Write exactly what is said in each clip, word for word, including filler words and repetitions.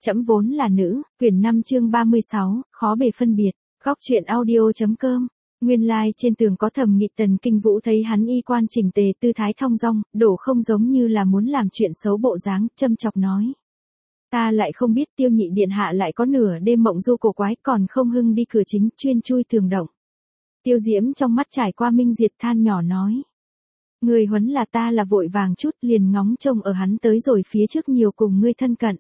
Trẫm vốn là nữ, quyển năm chương ba mươi sáu, khó bề phân biệt, góc truyện audio.com. Nguyên lai like trên tường có thẩm nghị. Tần Kinh Vũ thấy hắn y quan chỉnh tề, tư thái thong dong, đổ không giống như là muốn làm chuyện xấu bộ dáng, châm chọc nói. Ta lại không biết Tiêu nhị điện hạ lại có nửa đêm mộng du cổ quái, còn không hưng đi cửa chính, chuyên chui tường động. Tiêu Diễm trong mắt trải qua minh diệt, than nhỏ nói. Người huấn là ta là vội vàng chút, liền ngóng trông ở hắn tới rồi phía trước nhiều cùng ngươi thân cận.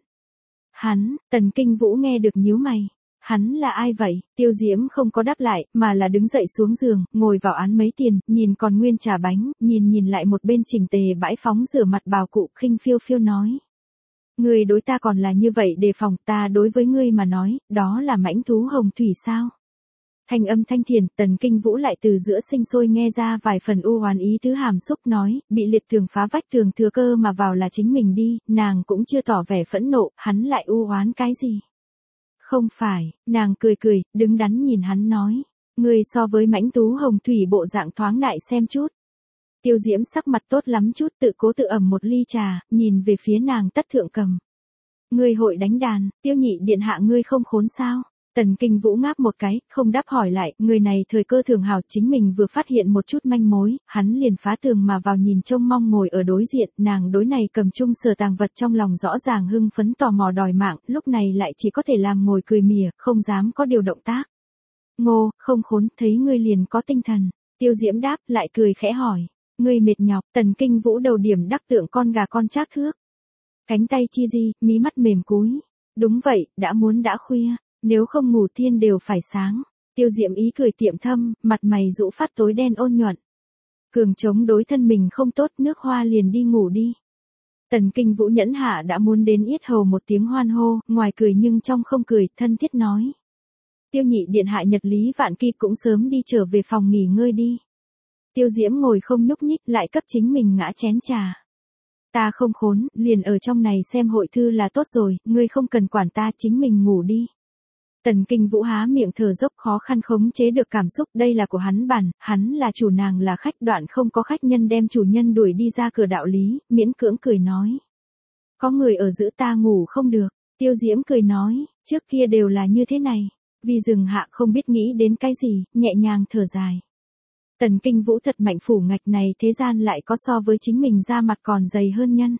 Hắn, Tần Kinh Vũ nghe được nhíu mày. Hắn là ai vậy? Tiêu Diễm không có đáp lại, mà là đứng dậy xuống giường, ngồi vào án mấy tiền, nhìn còn nguyên trà bánh, nhìn nhìn lại một bên chỉnh tề bãi phóng rửa mặt bào cụ, khinh phiêu phiêu nói. Ngươi đối ta còn là như vậy đề phòng, ta đối với ngươi mà nói, đó là mãnh thú hồng thủy sao? Thanh âm thanh thiền, Tần Kinh Vũ lại từ giữa sinh sôi nghe ra vài phần u oán ý tứ hàm xúc nói, bị liệt tường phá vách tường thừa cơ mà vào là chính mình đi, nàng cũng chưa tỏ vẻ phẫn nộ, hắn lại u oán cái gì? Không phải, nàng cười cười, đứng đắn nhìn hắn nói, ngươi so với mãnh tú hồng thủy bộ dạng thoáng đại xem chút. Tiêu Diễm sắc mặt tốt lắm chút, tự cố tự ẩm một ly trà, nhìn về phía nàng tất thượng cầm. Ngươi hội đánh đàn, Tiêu nhị điện hạ ngươi không khốn sao? Tần Kinh Vũ ngáp một cái, không đáp hỏi lại, người này thời cơ thường hào, chính mình vừa phát hiện một chút manh mối, hắn liền phá tường mà vào nhìn trông mong ngồi ở đối diện, nàng đối này cầm chung sờ tàng vật trong lòng rõ ràng hưng phấn tò mò đòi mạng, lúc này lại chỉ có thể làm ngồi cười mỉa, không dám có điều động tác. Ngô, không khốn, thấy ngươi liền có tinh thần. Tiêu Diễm đáp, lại cười khẽ hỏi, ngươi mệt nhọc. Tần Kinh Vũ đầu điểm đắc tượng con gà con trác thước. Cánh tay chi di, mí mắt mềm cúi. Đúng vậy, đã muốn đã khuya. Nếu không ngủ thiên đều phải sáng. Tiêu Diễm ý cười tiệm thâm, mặt mày rũ phát tối đen ôn nhuận. Cường chống đối thân mình không tốt, nước hoa liền đi ngủ đi. Tần Kinh Vũ nhẫn hạ đã muốn đến yết hầu một tiếng hoan hô, ngoài cười nhưng trong không cười, thân thiết nói. Tiêu nhị điện hạ nhật lý vạn kỳ cũng sớm đi trở về phòng nghỉ ngơi đi. Tiêu Diễm ngồi không nhúc nhích, lại cấp chính mình ngã chén trà. Ta không khốn, liền ở trong này xem hội thư là tốt rồi, ngươi không cần quản ta, chính mình ngủ đi. Tần Kinh Vũ há miệng thở dốc, khó khăn khống chế được cảm xúc, đây là của hắn bản, hắn là chủ, nàng là khách, đoạn không có khách nhân đem chủ nhân đuổi đi ra cửa đạo lý, miễn cưỡng cười nói. Có người ở giữ ta ngủ không được. Tiêu Diễm cười nói, trước kia đều là như thế này. Vì dừng hạ không biết nghĩ đến cái gì, nhẹ nhàng thở dài. Tần Kinh Vũ thật mạnh, phủ ngạch này thế gian lại có so với chính mình da mặt còn dày hơn nhân.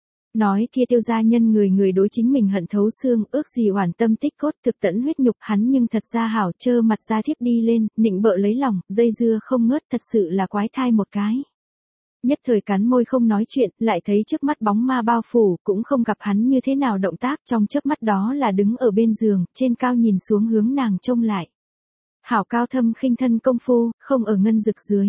Nói kia Tiêu gia nhân người người đối chính mình hận thấu xương, ước gì oản tâm tích cốt, thực tẫn huyết nhục, hắn nhưng thật ra hảo, trơ mặt ra thiếp đi lên, nịnh bợ lấy lòng, dây dưa không ngớt, thật sự là quái thai một cái. Nhất thời cắn môi không nói chuyện, lại thấy trước mắt bóng ma bao phủ, cũng không gặp hắn như thế nào động tác, trong chớp mắt đó là đứng ở bên giường, trên cao nhìn xuống hướng nàng trông lại. Hảo cao thâm khinh thân công phu, không ở ngân dực dưới.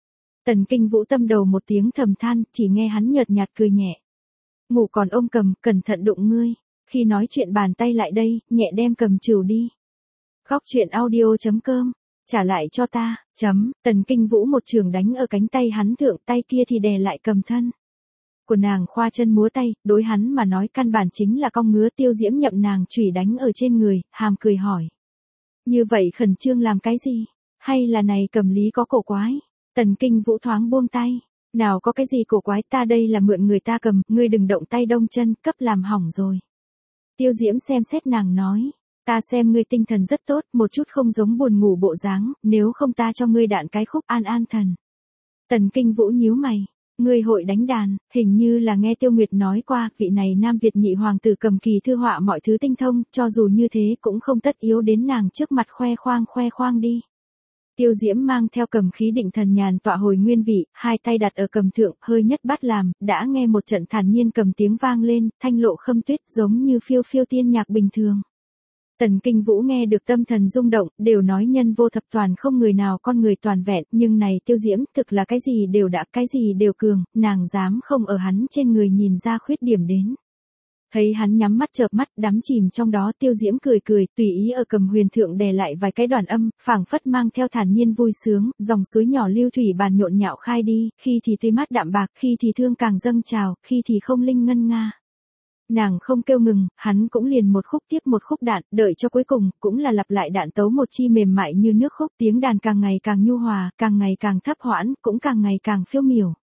Tần Kinh Vũ tâm đầu một tiếng thầm than, chỉ nghe hắn nhợt nhạt cười nhẹ. Ngủ còn ôm cầm, cẩn thận đụng ngươi. Khi nói chuyện bàn tay lại đây, nhẹ đem cầm trừ đi. Góc truyện audio.com. Trả lại cho ta, chấm. Tần Kinh Vũ một trường đánh ở cánh tay hắn thượng, tay kia thì đè lại cầm thân của nàng, khoa chân múa tay, đối hắn mà nói căn bản chính là cong ngứa. Tiêu Diễm nhậm nàng chủy đánh ở trên người, hàm cười hỏi. Như vậy khẩn trương làm cái gì? Hay là này cầm lý có cổ quái? Tần Kinh Vũ thoáng buông tay. Nào có cái gì cổ quái, ta đây là mượn người ta cầm, ngươi đừng động tay đông chân, cấp làm hỏng rồi. Tiêu Diễm xem xét nàng nói, ta xem ngươi tinh thần rất tốt, một chút không giống buồn ngủ bộ dáng, nếu không ta cho ngươi đạn cái khúc an an thần. Tần Kinh Vũ nhíu mày, ngươi hội đánh đàn, hình như là nghe Tiêu Nguyệt nói qua, vị này Nam Việt nhị hoàng tử cầm kỳ thư họa mọi thứ tinh thông, cho dù như thế cũng không tất yếu đến nàng trước mặt khoe khoang khoe khoang đi. Tiêu Diễm mang theo cầm khí định thần nhàn tọa hồi nguyên vị, hai tay đặt ở cầm thượng, hơi nhất bắt làm, đã nghe một trận thản nhiên cầm tiếng vang lên, thanh lộ khâm tuyết giống như phiêu phiêu tiên nhạc bình thường. Tần Kinh Vũ nghe được tâm thần rung động, đều nói nhân vô thập toàn, không người nào con người toàn vẹn, nhưng này Tiêu Diễm thực là cái gì đều đã, cái gì đều cường, nàng dám không ở hắn trên người nhìn ra khuyết điểm đến. Thấy hắn nhắm mắt chợp mắt, đắm chìm trong đó, Tiêu Diễm cười cười, tùy ý ở cầm huyền thượng đè lại vài cái đoạn âm, phảng phất mang theo thản nhiên vui sướng, dòng suối nhỏ lưu thủy bàn nhộn nhạo khai đi, khi thì tươi mát đạm bạc, khi thì thương càng dâng trào, khi thì không linh ngân nga. Nàng không kêu ngừng, hắn cũng liền một khúc tiếp một khúc đạn, đợi cho cuối cùng, cũng là lặp lại đạn tấu một chi mềm mại như nước khúc, tiếng đàn càng ngày càng nhu hòa, càng ngày càng thấp hoãn, cũng càng ngày càng phiêu miểu.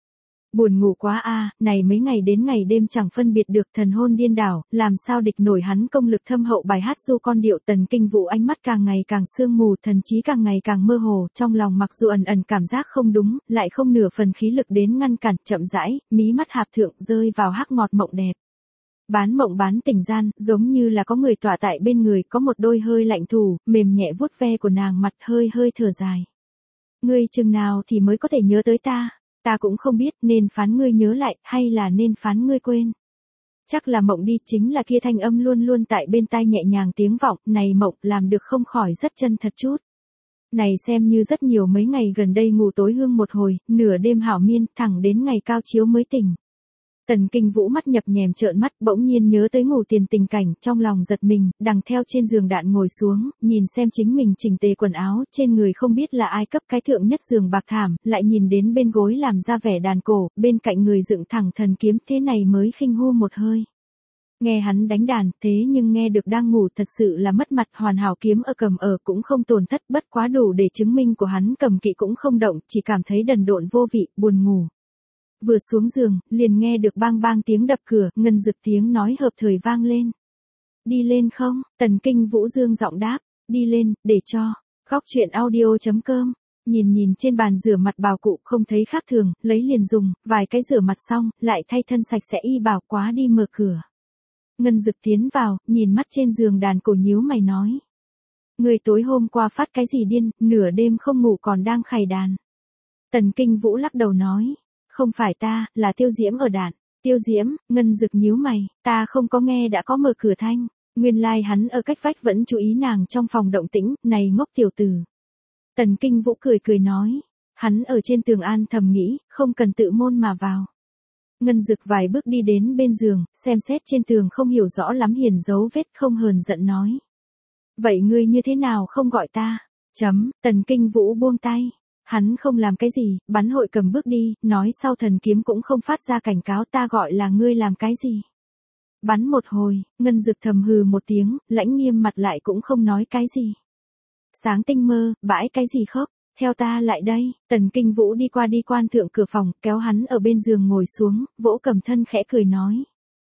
Buồn ngủ quá a, này mấy ngày đến ngày đêm chẳng phân biệt được, thần hôn điên đảo, làm sao địch nổi hắn công lực thâm hậu bài hát du con điệu. Tần Kinh Vũ ánh mắt càng ngày càng sương mù, thần trí càng ngày càng mơ hồ, trong lòng mặc dù ẩn ẩn cảm giác không đúng, lại không nửa phần khí lực đến ngăn cản, chậm rãi, mí mắt hạp thượng rơi vào hắc ngọt mộng đẹp. Bán mộng bán tình gian, giống như là có người tỏa tại bên người, có một đôi hơi lạnh thủ, mềm nhẹ vuốt ve của nàng mặt, hơi hơi thở dài. Ngươi chừng nào thì mới có thể nhớ tới ta? Ta cũng không biết nên phán ngươi nhớ lại hay là nên phán ngươi quên. Chắc là mộng đi, chính là kia thanh âm luôn luôn tại bên tai nhẹ nhàng tiếng vọng, này mộng làm được không khỏi rất chân thật chút. Này xem như rất nhiều mấy ngày gần đây ngủ tối hương một hồi, nửa đêm hảo miên, thẳng đến ngày cao chiếu mới tỉnh. Tần Kinh Vũ mắt nhập nhèm trợn mắt, bỗng nhiên nhớ tới ngủ tiền tình cảnh, trong lòng giật mình, đằng theo trên giường đạn ngồi xuống, nhìn xem chính mình chỉnh tề quần áo, trên người không biết là ai cấp cái thượng nhất giường bạc thảm, lại nhìn đến bên gối làm ra vẻ đàn cổ, bên cạnh người dựng thẳng thần kiếm, thế này mới khinh hu một hơi. Nghe hắn đánh đàn, thế nhưng nghe được đang ngủ thật sự là mất mặt, hoàn hảo kiếm ở cầm ở cũng không tổn thất, bất quá đủ để chứng minh của hắn cầm kỵ cũng không động, chỉ cảm thấy đần độn vô vị, buồn ngủ. Vừa xuống giường, liền nghe được bang bang tiếng đập cửa, Ngân Dực tiếng nói hợp thời vang lên. Đi lên không? Tần Kinh Vũ dương giọng đáp, đi lên, để cho. Góc truyện audio chấm com. Nhìn nhìn trên bàn rửa mặt bào cụ không thấy khác thường, lấy liền dùng, vài cái rửa mặt xong, lại thay thân sạch sẽ y bảo quá đi mở cửa. Ngân Dực tiến vào, nhìn mắt trên giường đàn cổ nhíu mày nói. Người tối hôm qua phát cái gì điên, nửa đêm không ngủ còn đang khày đàn. Tần Kinh Vũ lắc đầu nói. Không phải ta, là Tiêu Diễm ở đàn. Tiêu Diễm, Ngân Dực nhíu mày, ta không có nghe đã có mở cửa thanh. Nguyên lai like hắn ở cách vách vẫn chú ý nàng trong phòng động tĩnh, này ngốc tiểu tử. Tần Kinh Vũ cười cười nói, hắn ở trên tường an thầm nghĩ, không cần tự môn mà vào. Ngân Dực vài bước đi đến bên giường, xem xét trên tường không hiểu rõ lắm hiền dấu vết, không hờn giận nói. Vậy ngươi như thế nào không gọi ta? Chấm, Tần Kinh Vũ buông tay. Hắn không làm cái gì, bắn hội cầm bước đi, nói sau thần kiếm cũng không phát ra cảnh cáo, ta gọi là ngươi làm cái gì. Bắn một hồi, Ngân Dực thầm hừ một tiếng, lãnh nghiêm mặt lại cũng không nói cái gì. Sáng tinh mơ, bãi cái gì khóc, theo ta lại đây. Tần Kinh Vũ đi qua đi quan thượng cửa phòng, kéo hắn ở bên giường ngồi xuống, vỗ cầm thân khẽ cười nói.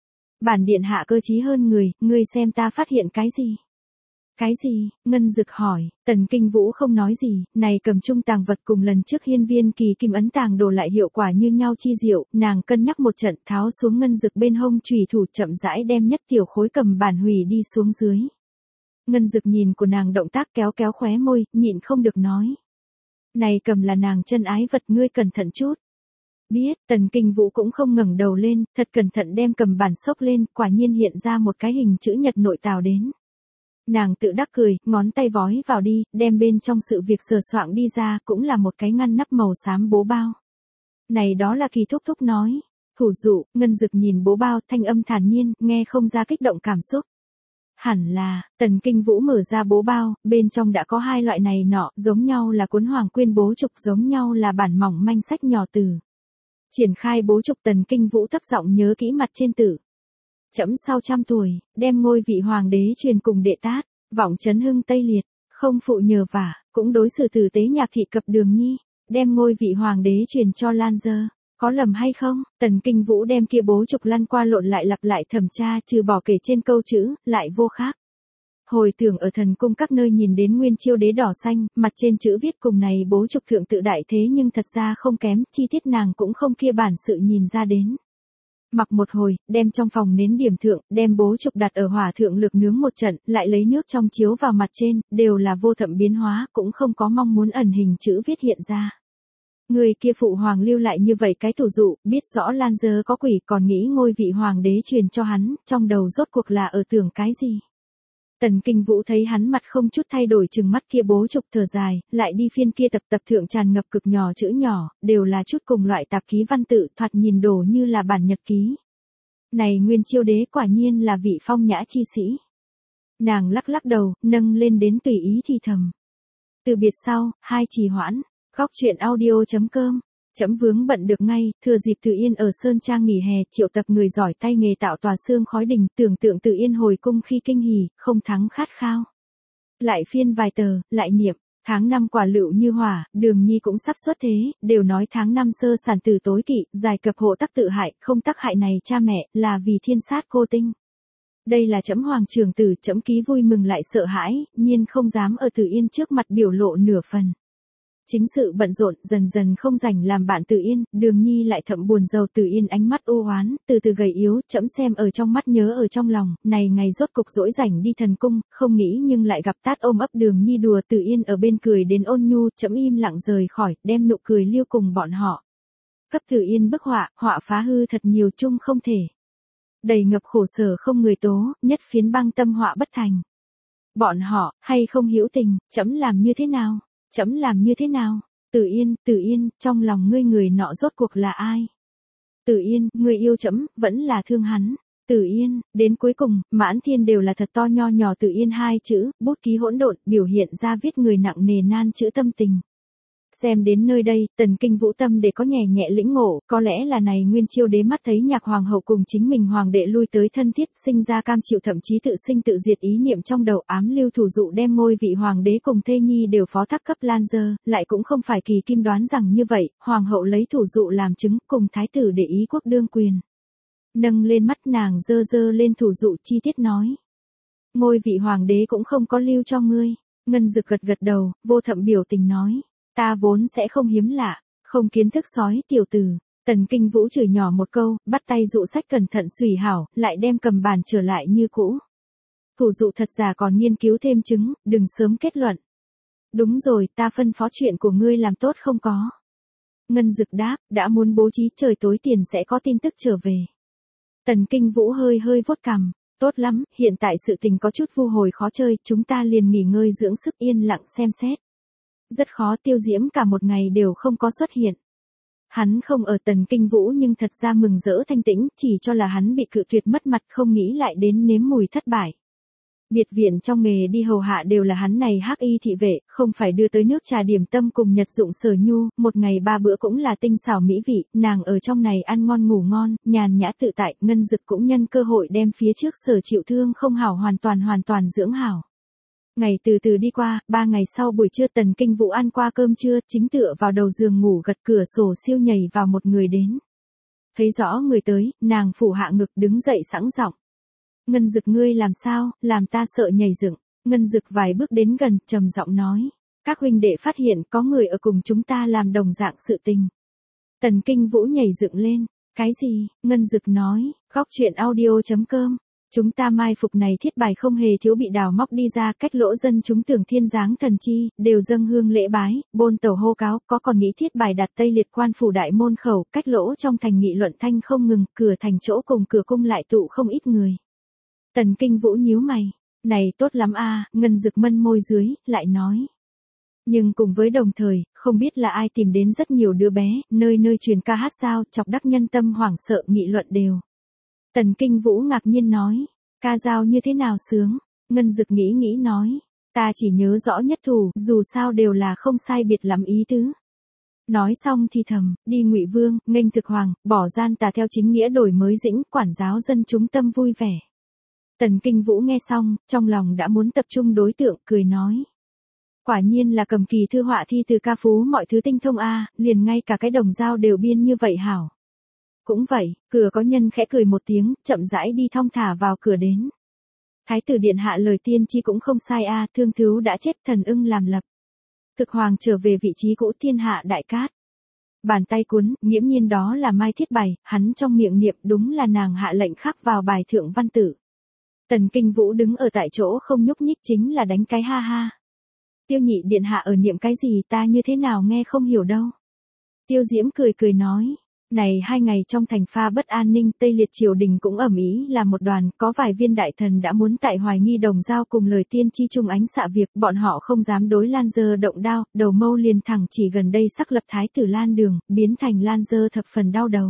Bản điện hạ cơ trí hơn người, ngươi xem ta phát hiện cái gì. Cái gì? Ngân Dực hỏi. Tần Kinh Vũ không nói gì, này cầm chung tàng vật cùng lần trước hiên viên kỳ kim ấn tàng đồ lại hiệu quả như nhau chi diệu, nàng cân nhắc một trận, tháo xuống Ngân Dực bên hông chùy thủ, chậm rãi đem nhất tiểu khối cầm bản hủy đi xuống dưới. Ngân Dực nhìn của nàng động tác, kéo kéo khóe môi, nhịn không được nói. Này cầm là nàng chân ái vật, ngươi cẩn thận chút. Biết. Tần Kinh Vũ cũng không ngẩng đầu lên, thật cẩn thận đem cầm bản xốc lên, quả nhiên hiện ra một cái hình chữ nhật nội tào đến. Nàng tự đắc cười, ngón tay vói vào đi, đem bên trong sự việc sờ soạng đi ra, cũng là một cái ngăn nắp màu xám bố bao. Này đó là Kỳ thúc thúc nói. Thủ dụ, Ngân Dực nhìn bố bao, thanh âm thản nhiên, nghe không ra kích động cảm xúc. Hẳn là, Tần Kinh Vũ mở ra bố bao, bên trong đã có hai loại này nọ, giống nhau là cuốn hoàng quyên bố trục, giống nhau là bản mỏng manh sách nhỏ từ. Triển khai bố trục, Tần Kinh Vũ thấp giọng nhớ kỹ mặt trên tử. Trẫm sau trăm tuổi, đem ngôi vị hoàng đế truyền cùng đệ tát, vọng chấn hưng Tây Liệt, không phụ nhờ vả, cũng đối xử tử tế nhạc thị cập Đường Nhi, đem ngôi vị hoàng đế truyền cho Lan Dơ. Có lầm hay không? Tần Kinh Vũ đem kia bố trục lăn qua lộn lại lặp lại thẩm tra, trừ bỏ kể trên câu chữ, lại vô khác. Hồi tưởng ở thần cung các nơi nhìn đến nguyên chiêu đế đỏ xanh, mặt trên chữ viết cùng này bố trục thượng tự đại thế nhưng thật ra không kém, chi tiết nàng cũng không kia bản sự nhìn ra đến. Mặc một hồi, đem trong phòng nến điểm thượng, đem bố trục đặt ở hỏa thượng lực nướng một trận, lại lấy nước trong chiếu vào mặt trên, đều là vô thậm biến hóa, cũng không có mong muốn ẩn hình chữ viết hiện ra. Người kia phụ hoàng lưu lại như vậy cái thủ dụ, biết rõ Lan Dơ có quỷ còn nghĩ ngôi vị hoàng đế truyền cho hắn, trong đầu rốt cuộc là ở tưởng cái gì. Tần Kinh Vũ thấy hắn mặt không chút thay đổi chừng mắt kia bố trục thở dài, lại đi phiên kia tập tập thượng tràn ngập cực nhỏ chữ nhỏ, đều là chút cùng loại tạp ký văn tự thoạt nhìn đổ như là bản nhật ký. Này nguyên chiêu đế quả nhiên là vị phong nhã chi sĩ. Nàng lắc lắc đầu, nâng lên đến tùy ý thì thầm. Từ biệt sau, hai trì hoãn, góc truyện audio chấm com. Chấm vướng bận được ngay, thừa dịp Từ Yên ở Sơn Trang nghỉ hè, triệu tập người giỏi tay nghề tạo tòa xương khói đình, tưởng tượng Từ Yên hồi cung khi kinh hỉ, không thắng khát khao. Lại phiên vài tờ, lại niệm, Tháng năm quả lựu như hỏa, Đường Nhi cũng sắp xuất thế, đều nói tháng năm sơ sản tử tối kỵ, giải cập hộ tắc tự hại, không tắc hại này cha mẹ, là vì thiên sát cô tinh. Đây là trẫm hoàng trưởng tử, trẫm ký vui mừng lại sợ hãi, nhiên không dám ở Tử Yên trước mặt biểu lộ nửa phần. Chính sự bận rộn, dần dần không rảnh làm bạn Tử Yên, Đường Nhi lại thậm buồn rầu. Tử Yên ánh mắt u oán, từ từ gầy yếu, trẫm xem ở trong mắt nhớ ở trong lòng, này ngày rốt cục dỗi rảnh đi thần cung, không nghĩ nhưng lại gặp tát ôm ấp Đường Nhi đùa. Tử Yên ở bên cười đến ôn nhu, trẫm im lặng rời khỏi, đem nụ cười liêu cùng bọn họ. Cấp Tử Yên bức họa, họa phá hư thật nhiều chung không thể. Đầy ngập khổ sở không người tố, nhất phiến băng tâm họa bất thành. Bọn họ, hay không hữu tình, trẫm làm như thế nào? Trẫm làm như thế nào? Tử Yên, Tử Yên, trong lòng ngươi người nọ rốt cuộc là ai? Tử Yên, ngươi yêu trẫm, vẫn là thương hắn. Tử Yên, đến cuối cùng, mãn thiên đều là thật to nho nhỏ Tử Yên hai chữ, bút ký hỗn độn, biểu hiện ra viết người nặng nề nan chữ tâm tình. Xem đến nơi đây, Tần Kinh Vũ tâm để có nhẹ nhẹ lĩnh ngộ, có lẽ là này Nguyên Chiêu đế mắt thấy nhạc hoàng hậu cùng chính mình hoàng đệ lui tới thân thiết, sinh ra cam chịu thậm chí tự sinh tự diệt ý niệm trong đầu, ám lưu thủ dụ đem ngôi vị hoàng đế cùng thê nhi đều phó thác cấp Lan Dơ, lại cũng không phải kỳ kim đoán rằng như vậy, hoàng hậu lấy thủ dụ làm chứng, cùng thái tử để ý quốc đương quyền. Nâng lên mắt nàng dơ dơ lên thủ dụ chi tiết nói. Ngôi vị hoàng đế cũng không có lưu cho ngươi. Ngân Dực gật gật đầu, vô thậm biểu tình nói. Ta vốn sẽ không hiếm lạ, không kiến thức sói tiểu tử. Tần Kinh Vũ chửi nhỏ một câu, bắt tay dụ sách cẩn thận xùy hảo, lại đem cầm bàn trở lại như cũ. Thủ dụ thật giả còn nghiên cứu thêm chứng, đừng sớm kết luận. Đúng rồi, ta phân phó chuyện của ngươi làm tốt không có. Ngân Dực đáp, đã muốn bố trí trời tối tiền sẽ có tin tức trở về. Tần Kinh Vũ hơi hơi vuốt cằm, tốt lắm, hiện tại sự tình có chút vu hồi khó chơi, chúng ta liền nghỉ ngơi dưỡng sức yên lặng xem xét. Rất khó. Tiêu Diễm cả một ngày đều không có xuất hiện. Hắn không ở Tần Kinh Vũ nhưng thật ra mừng rỡ thanh tĩnh, chỉ cho là hắn bị cự tuyệt mất mặt, không nghĩ lại đến nếm mùi thất bại. Biệt viện trong nghề đi hầu hạ đều là hắn này hắc y thị vệ, không phải đưa tới nước trà điểm tâm cùng nhật dụng sở nhu, một ngày ba bữa cũng là tinh xảo mỹ vị, nàng ở trong này ăn ngon ngủ ngon, nhàn nhã tự tại. Ngân Dực cũng nhân cơ hội đem phía trước sở chịu thương không hảo hoàn toàn hoàn toàn dưỡng hảo. Ngày từ từ đi qua, ba ngày sau buổi trưa Tần Kinh Vũ ăn qua cơm trưa, chính tựa vào đầu giường ngủ gật cửa sổ siêu nhảy vào một người đến. Thấy rõ người tới, nàng phủ hạ ngực đứng dậy sẵn giọng. Ngân Dực ngươi làm sao, làm ta sợ nhảy dựng. Ngân Dực vài bước đến gần, trầm giọng nói. Các huynh đệ phát hiện có người ở cùng chúng ta làm đồng dạng sự tình. Tần Kinh Vũ nhảy dựng lên. Cái gì? Ngân Dực nói, góc chuyện audio chấm com. Chúng ta mai phục này thiết bài không hề thiếu bị đào móc đi ra, cách lỗ dân chúng tưởng thiên giáng thần chi, đều dâng hương lễ bái, bôn tẩu hô cáo, có còn nghĩ thiết bài đặt Tây Liệt quan phủ đại môn khẩu, cách lỗ trong thành nghị luận thanh không ngừng, cửa thành chỗ cùng cửa cung lại tụ không ít người. Tần Kinh Vũ nhíu mày, này tốt lắm a. Ngân Dực mân môi dưới, lại nói. Nhưng cùng với đồng thời, không biết là ai tìm đến rất nhiều đứa bé, nơi nơi truyền ca hát sao, chọc đắc nhân tâm hoảng sợ nghị luận đều. Tần Kinh Vũ ngạc nhiên nói, ca dao như thế nào sướng? Ngân Dực nghĩ nghĩ nói, ta chỉ nhớ rõ nhất thủ, dù sao đều là không sai biệt lắm ý tứ. Nói xong thì thầm, đi Ngụy Vương, nghênh thực hoàng, bỏ gian tà theo chính nghĩa đổi mới dĩnh, quản giáo dân chúng tâm vui vẻ. Tần Kinh Vũ nghe xong, trong lòng đã muốn tập trung đối tượng, cười nói. Quả nhiên là cầm kỳ thư họa thi từ ca phú mọi thứ tinh thông a, liền ngay cả cái đồng dao đều biên như vậy hảo. Cũng vậy, cửa có nhân khẽ cười một tiếng, chậm rãi đi thong thả vào cửa đến. Thái tử điện hạ lời tiên tri cũng không sai a, thương thứu đã chết thần ưng làm lập. Thực hoàng trở về vị trí cũ thiên hạ đại cát. Bàn tay cuốn, nghiễm nhiên đó là Mai Thiết Bày, hắn trong miệng niệm đúng là nàng hạ lệnh khắc vào bài thượng văn tử. Tần Kinh Vũ đứng ở tại chỗ không nhúc nhích chính là đánh cái ha ha. Tiêu nhị điện hạ ở niệm cái gì ta như thế nào nghe không hiểu đâu. Tiêu Diễm cười cười nói. Này hai ngày trong thành pha bất an ninh, Tây Liệt triều đình cũng ầm ĩ là một đoàn, có vài viên đại thần đã muốn tại Hoài Nghi đồng giao cùng lời tiên tri chung ánh xạ việc, bọn họ không dám đối Lan Dơ động đao, đầu mâu liền thẳng chỉ gần đây sắc lập thái tử Lan Đường, biến thành Lan Dơ thập phần đau đầu.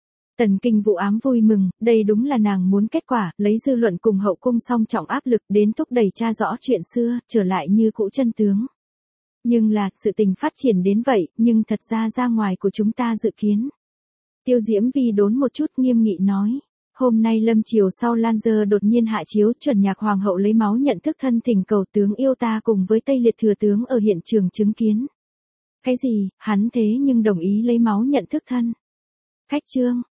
Tần Kinh Vũ ám vui mừng, đây đúng là nàng muốn kết quả, lấy dư luận cùng hậu cung song trọng áp lực đến thúc đẩy tra rõ chuyện xưa, trở lại như cũ chân tướng. Nhưng là, sự tình phát triển đến vậy, nhưng thật ra ra ngoài của chúng ta dự kiến. Tiêu Diễm Vi đốn một chút nghiêm nghị nói. Hôm nay lâm chiều sau Lan Dơ đột nhiên hạ chiếu, chuẩn nhạc hoàng hậu lấy máu nhận thức thân thỉnh cầu tướng yêu ta cùng với Tây Liệt thừa tướng ở hiện trường chứng kiến. Cái gì, hắn thế nhưng đồng ý lấy máu nhận thức thân. Khách trương,